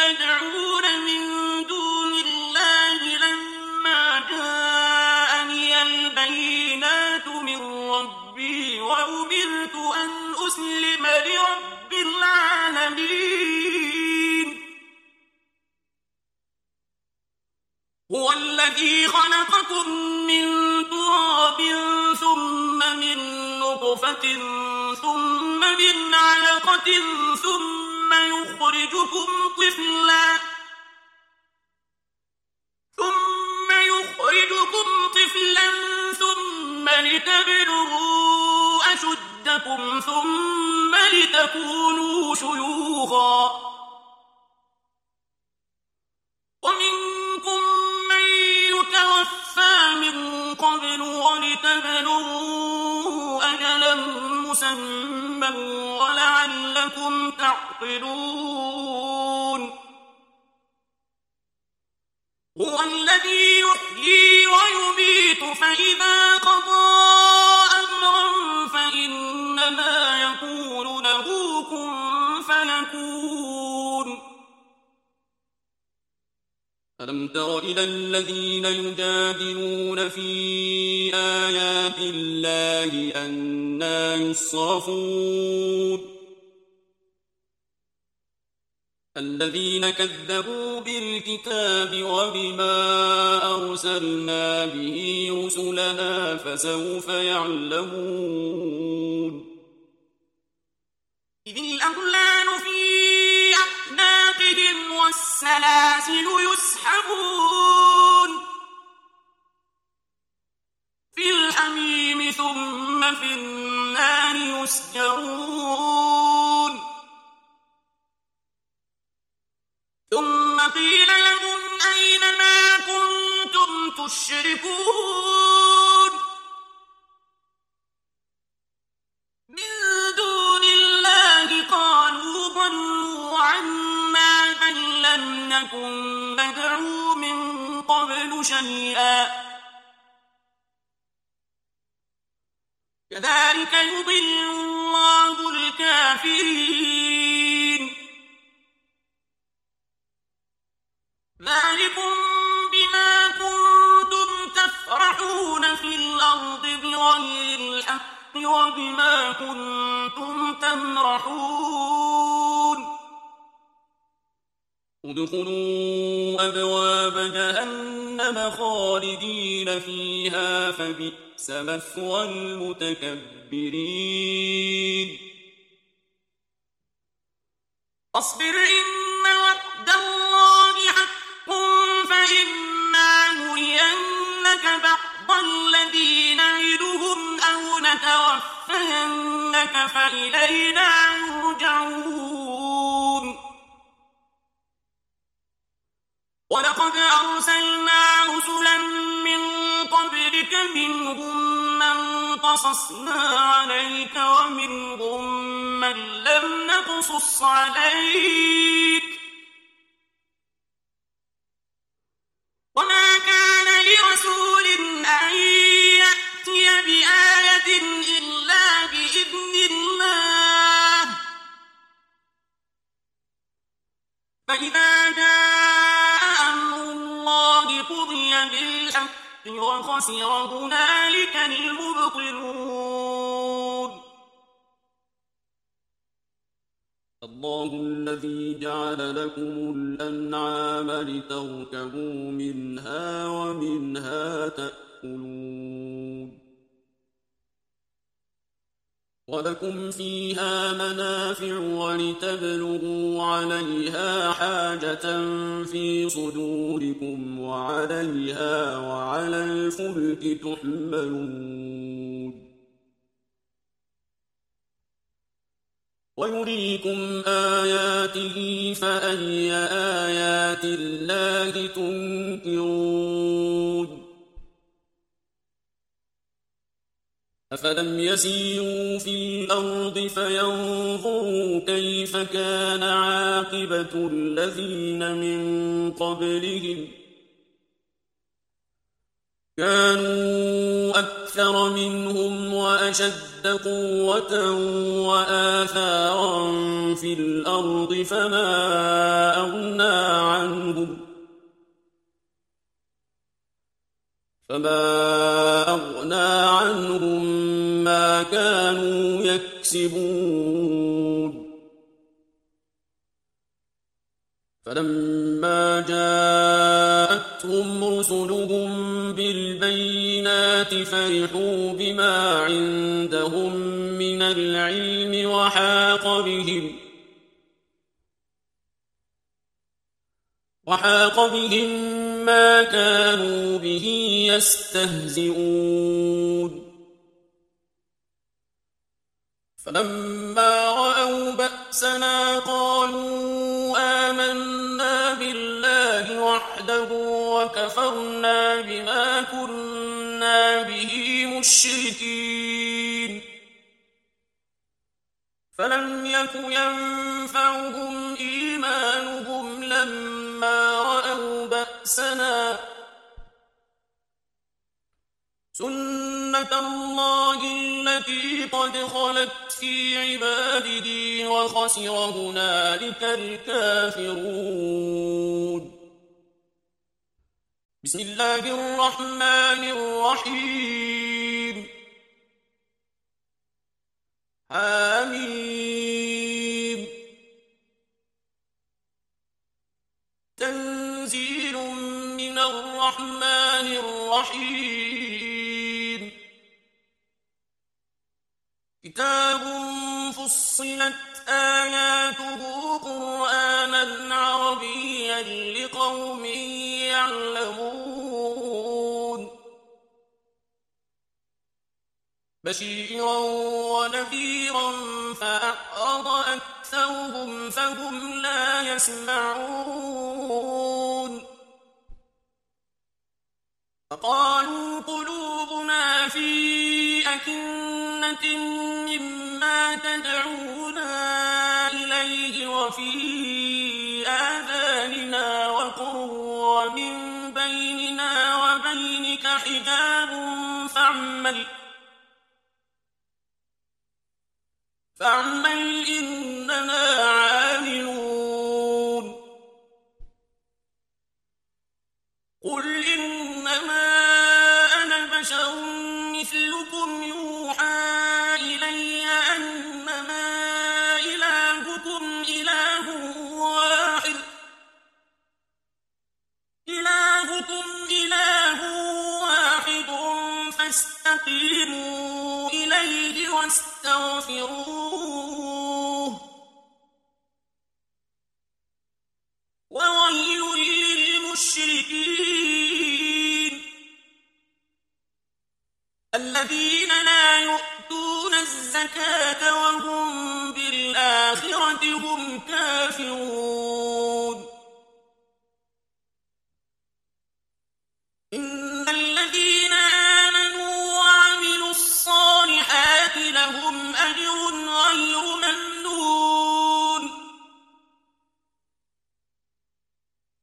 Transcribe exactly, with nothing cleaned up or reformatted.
يدعون من دون الله لما جاءني البينات من ربي وأمرت أن أسلم لرب العالمين هو الذي خلقكم من تراب ثم من نطفة ثم من علقة ثم يخرجكم طفلا ثم يخرجكم طفلا ثم لتبلغوا أشدكم ثم لتكونوا شيوخا ومنكم من يتوفى من قبل ولتبلغوا أجلا مسمى ولعلكم تعقلون هو الذي يحيي ويميت فإذا قضى أمرا فإنما يقول له كن فيكون ألم تر إلى الذين يجادلون في آيات الله أنى يصرفون الذين كذبوا بالكتاب وبما أرسلنا به رسلنا فسوف يعلمون إذ الأغلال في أعناقهم والسلاسل يسحبون في الحميم ثم في النار يسجرون ثم قيل لهم أين ما كنتم تشركون من دون الله قالوا ضلوا عنا بل لم نكن ندعو من قبل شيئا كذلك يضل الله الكافرين ذلكم بما كنتم تفرحون في الأرض بغير الحق وبما كنتم تمرحون ادخلوا أبواب جهنم خالدين فيها فبئس مثوى المتكبرين اصبر إن وعد الله حق فإما نرينك بعض الذي نعدهم أو نتوفينك فإلينا يرجعون ولقد أرسلنا رسلا من قبلك منهم من قصصنا عليك ومنهم من لم نقصص عليك وما كان لرسول أن يأتي بآية إلا بإذن الله فإذا جاء أمر الله قضي بالحق وخسر هنالك المبطلون الله الذي جعل لكم الأنعام لتركبوا منها ومنها تأكلون ولكم فيها منافع ولتبلغوا عليها حاجة في صدوركم وعليها وعلى الفلك تحملون ويريكم آياته فأي آيات الله تنكرون أفلم يسيروا في الأرض فينظروا كيف كان عاقبة الذين من قبلهم كانوا أكثر منهم وأشد أشد قوة وآثارا في الأرض فما أغنى عنهم فما أغنى عنهم ما كانوا يكسبون فلما جاءتهم رسلهم بالبينات فرحوا بما عندهم من العلم وحاق بهم وحاق بهم ما كانوا به يستهزئون فلما رأوا بأسنا قالوا آمنا بالله وحده وكفرنا بما كنا به مشركين فلم يك ينفعهم إيمانهم لما رأوا بأسنا سنة الله التي قد خلت في عباده وخسر هنالك الكافرون بسم الله الرحمن الرحيم حميم تنزيل من الرحمن الرحيم كتاب فصلت آياته قرآنا عربيا لقوم يعلمون بشيرا ونذيرا فأعرض أكثرهم فهم لا يسمعون فقالوا قلوبنا في أكنة مما تدعونا إليه وفي آذاننا وقر ومن بيننا وبينك حجاب فاعمل فاعمل إننا عاملون قل إنما أنا بشر مثلكم يوحى إلي أنما إلهكم إله واحد إلهكم إله واحد فاستقيموا إليه واستغفروه وويل للمشركين الذين لا يؤتون الزكاة وهم بالآخرة هم كافرون